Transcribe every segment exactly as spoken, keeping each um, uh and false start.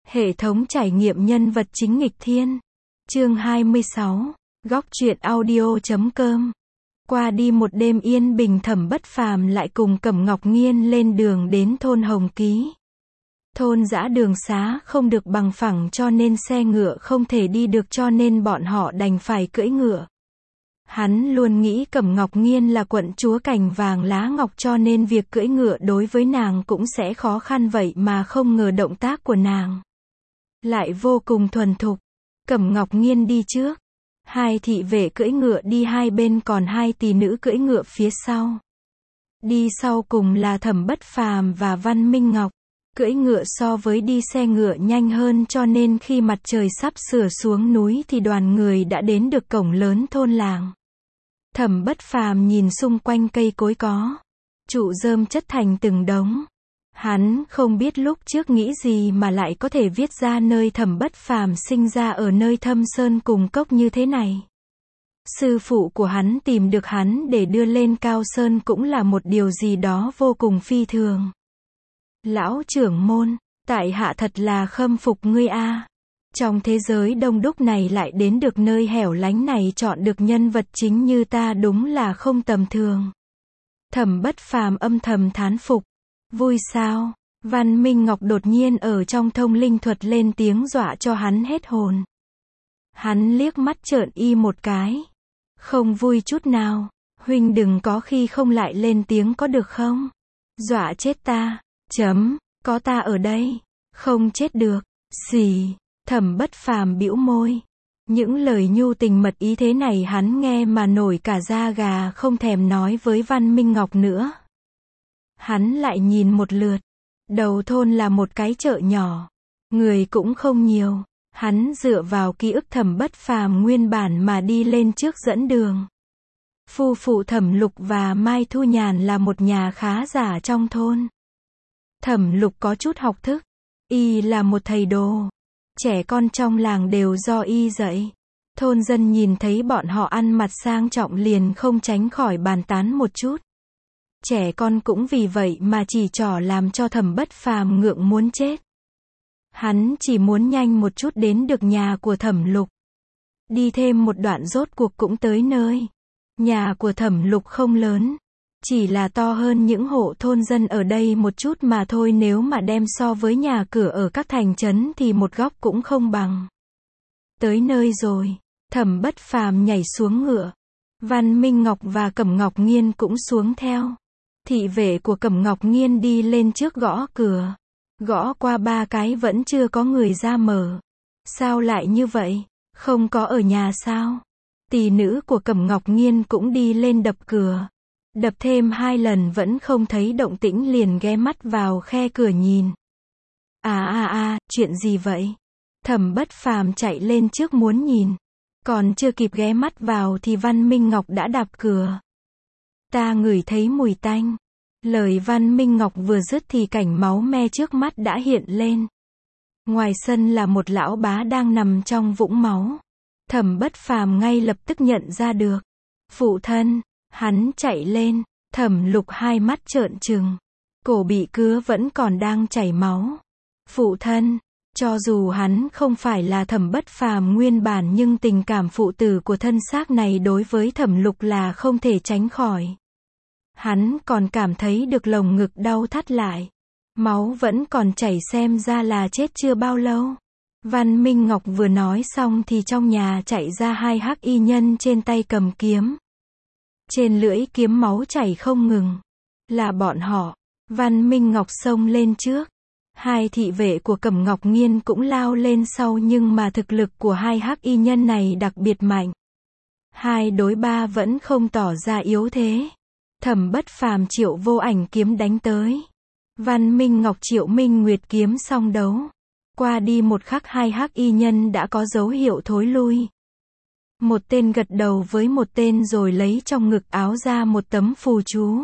Hệ thống trải nghiệm nhân vật chính nghịch thiên. Chương hai mươi sáu. Góc truyện audio chấm com. Qua đi một đêm yên bình, Thẩm Bất Phàm lại cùng Cẩm Ngọc Nghiên lên đường đến thôn Hồng Ký. Thôn dã đường xá không được bằng phẳng cho nên xe ngựa không thể đi được, cho nên bọn họ đành phải cưỡi ngựa. Hắn luôn nghĩ Cẩm Ngọc Nghiên là quận chúa cành vàng lá ngọc, cho nên việc cưỡi ngựa đối với nàng cũng sẽ khó khăn, vậy mà không ngờ động tác của nàng lại vô cùng thuần thục. Cẩm Ngọc Nghiên đi trước, hai thị vệ cưỡi ngựa đi hai bên, còn hai tỷ nữ cưỡi ngựa phía sau. Đi sau cùng là Thẩm Bất Phàm và Văn Minh Ngọc. Cưỡi ngựa so với đi xe ngựa nhanh hơn, cho nên khi mặt trời sắp sửa xuống núi thì đoàn người đã đến được cổng lớn thôn làng. Thẩm Bất Phàm nhìn xung quanh cây cối có trụ rơm chất thành từng đống. Hắn không biết lúc trước nghĩ gì mà lại có thể viết ra nơi Thẩm Bất Phàm sinh ra ở nơi thâm sơn cùng cốc như thế này. Sư phụ của hắn tìm được hắn để đưa lên cao sơn cũng là một điều gì đó vô cùng phi thường. Lão trưởng môn, tại hạ thật là khâm phục ngươi a. Trong thế giới đông đúc này lại đến được nơi hẻo lánh này, chọn được nhân vật chính như ta đúng là không tầm thường. Thẩm Bất Phàm âm thầm thán phục. Vui sao? Văn Minh Ngọc đột nhiên ở trong thông linh thuật lên tiếng dọa cho hắn hết hồn. Hắn liếc mắt trợn y một cái. Không vui chút nào. Huynh đừng có khi không lại lên tiếng có được không? Dọa chết ta. Chấm, có ta ở đây. Không chết được. Xì. Thẩm Bất Phàm bĩu môi. Những lời nhu tình mật ý thế này hắn nghe mà nổi cả da gà, không thèm nói với Văn Minh Ngọc nữa. Hắn lại nhìn một lượt. Đầu thôn là một cái chợ nhỏ. Người cũng không nhiều. Hắn dựa vào ký ức Thẩm Bất Phàm nguyên bản mà đi lên trước dẫn đường. Phu phụ Thẩm Lục và Mai Thu Nhàn là một nhà khá giả trong thôn. Thẩm Lục có chút học thức. Y là một thầy đồ. Trẻ con trong làng đều do y dạy. Thôn dân nhìn thấy bọn họ ăn mặc sang trọng liền không tránh khỏi bàn tán một chút. Trẻ con cũng vì vậy mà chỉ trỏ, làm cho Thẩm Bất Phàm ngượng muốn chết. Hắn chỉ muốn nhanh một chút đến được nhà của Thẩm Lục. Đi thêm một đoạn rốt cuộc cũng tới nơi. Nhà của Thẩm Lục không lớn, chỉ là to hơn những hộ thôn dân ở đây một chút mà thôi, nếu mà đem so với nhà cửa ở các thành trấn thì một góc cũng không bằng. Tới nơi rồi, Thẩm Bất Phàm nhảy xuống ngựa. Văn Minh Ngọc và Cẩm Ngọc Nghiên cũng xuống theo. Thị vệ của Cẩm Ngọc Nghiên đi lên trước gõ cửa. Gõ qua ba cái vẫn chưa có người ra mở. Sao lại như vậy? Không có ở nhà sao? Tỷ nữ của Cẩm Ngọc Nghiên cũng đi lên đập cửa. Đập thêm hai lần vẫn không thấy động tĩnh, liền ghé mắt vào khe cửa nhìn. À à à, chuyện gì vậy? Thẩm Bất Phàm chạy lên trước muốn nhìn. Còn chưa kịp ghé mắt vào thì Văn Minh Ngọc đã đạp cửa. Ta ngửi thấy mùi tanh. Lời Văn Minh Ngọc vừa dứt thì cảnh máu me trước mắt đã hiện lên. Ngoài sân là một lão bá đang nằm trong vũng máu. Thẩm Bất Phàm ngay lập tức nhận ra được. Phụ thân. Hắn chạy lên. Thẩm Lục hai mắt trợn trừng. Cổ bị cứa vẫn còn đang chảy máu. Phụ thân. Cho dù hắn không phải là Thẩm Bất Phàm nguyên bản, nhưng tình cảm phụ tử của thân xác này đối với Thẩm Lục là không thể tránh khỏi. Hắn còn cảm thấy được lồng ngực đau thắt lại. Máu vẫn còn chảy, xem ra là chết chưa bao lâu. Văn Minh Ngọc vừa nói xong thì trong nhà chạy ra hai hắc y nhân trên tay cầm kiếm. Trên lưỡi kiếm máu chảy không ngừng. Là bọn họ. Văn Minh Ngọc xông lên trước. Hai thị vệ của Cẩm Ngọc Nghiên cũng lao lên sau, nhưng mà thực lực của hai hắc y nhân này đặc biệt mạnh. Hai đối ba vẫn không tỏ ra yếu thế. Thẩm Bất Phàm Triệu Vô Ảnh kiếm đánh tới. Văn Minh Ngọc Triệu Minh Nguyệt kiếm song đấu. Qua đi một khắc hai hắc y nhân đã có dấu hiệu thối lui. Một tên gật đầu với một tên rồi lấy trong ngực áo ra một tấm phù chú.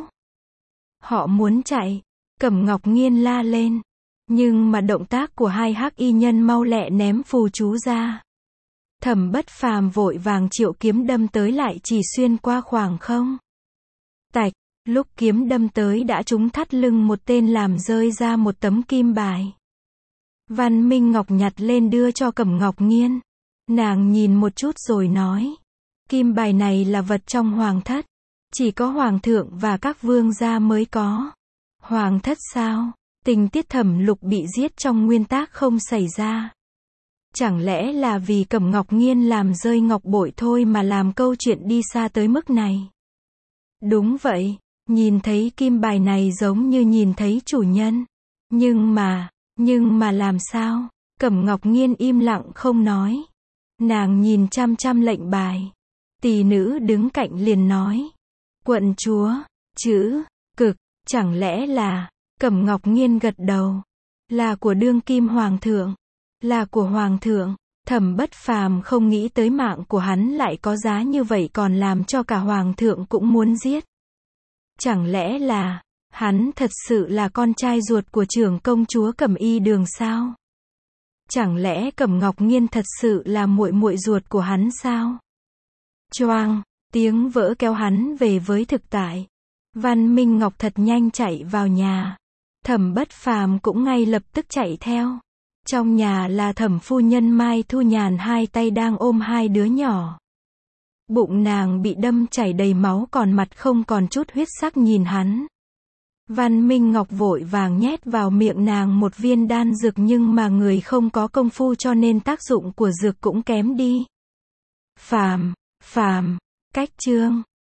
Họ muốn chạy. Cẩm Ngọc Nghiên la lên. Nhưng mà động tác của hai hắc y nhân mau lẹ ném phù chú ra. Thẩm Bất Phàm vội vàng triệu kiếm đâm tới, lại chỉ xuyên qua khoảng không. Tạch, lúc kiếm đâm tới đã trúng thắt lưng một tên, làm rơi ra một tấm kim bài. Văn Minh Ngọc nhặt lên đưa cho Cẩm Ngọc Nghiên. Nàng nhìn một chút rồi nói. Kim bài này là vật trong hoàng thất. Chỉ có hoàng thượng và các vương gia mới có. Hoàng thất sao? Tình tiết Thẩm Lục bị giết trong nguyên tác không xảy ra. Chẳng lẽ là vì Cẩm Ngọc Nghiên làm rơi ngọc bội thôi mà làm câu chuyện đi xa tới mức này? Đúng vậy, nhìn thấy kim bài này giống như nhìn thấy chủ nhân. Nhưng mà, nhưng mà làm sao? Cẩm Ngọc Nghiên im lặng không nói. Nàng nhìn chăm chăm lệnh bài. Tỷ nữ đứng cạnh liền nói. Quận chúa, chữ, cực, chẳng lẽ là, Cẩm Ngọc Nghiên gật đầu. Là của đương kim hoàng thượng. Là của hoàng thượng. Thẩm Bất Phàm không nghĩ tới mạng của hắn lại có giá như vậy còn làm cho cả hoàng thượng cũng muốn giết. Chẳng lẽ là, hắn thật sự là con trai ruột của trưởng công chúa Cẩm Y Đường sao? Chẳng lẽ Cẩm Ngọc Nghiên thật sự là muội muội ruột của hắn sao? Choang, tiếng vỡ kéo hắn về với thực tại. Văn Minh Ngọc thật nhanh chạy vào nhà. Thẩm Bất Phàm cũng ngay lập tức chạy theo. Trong nhà là Thẩm phu nhân Mai Thu Nhàn hai tay đang ôm hai đứa nhỏ. Bụng nàng bị đâm chảy đầy máu còn mặt không còn chút huyết sắc nhìn hắn. Văn Minh Ngọc vội vàng nhét vào miệng nàng một viên đan dược nhưng mà người không có công phu cho nên tác dụng của dược cũng kém đi. Phàm, Phàm, cách chương.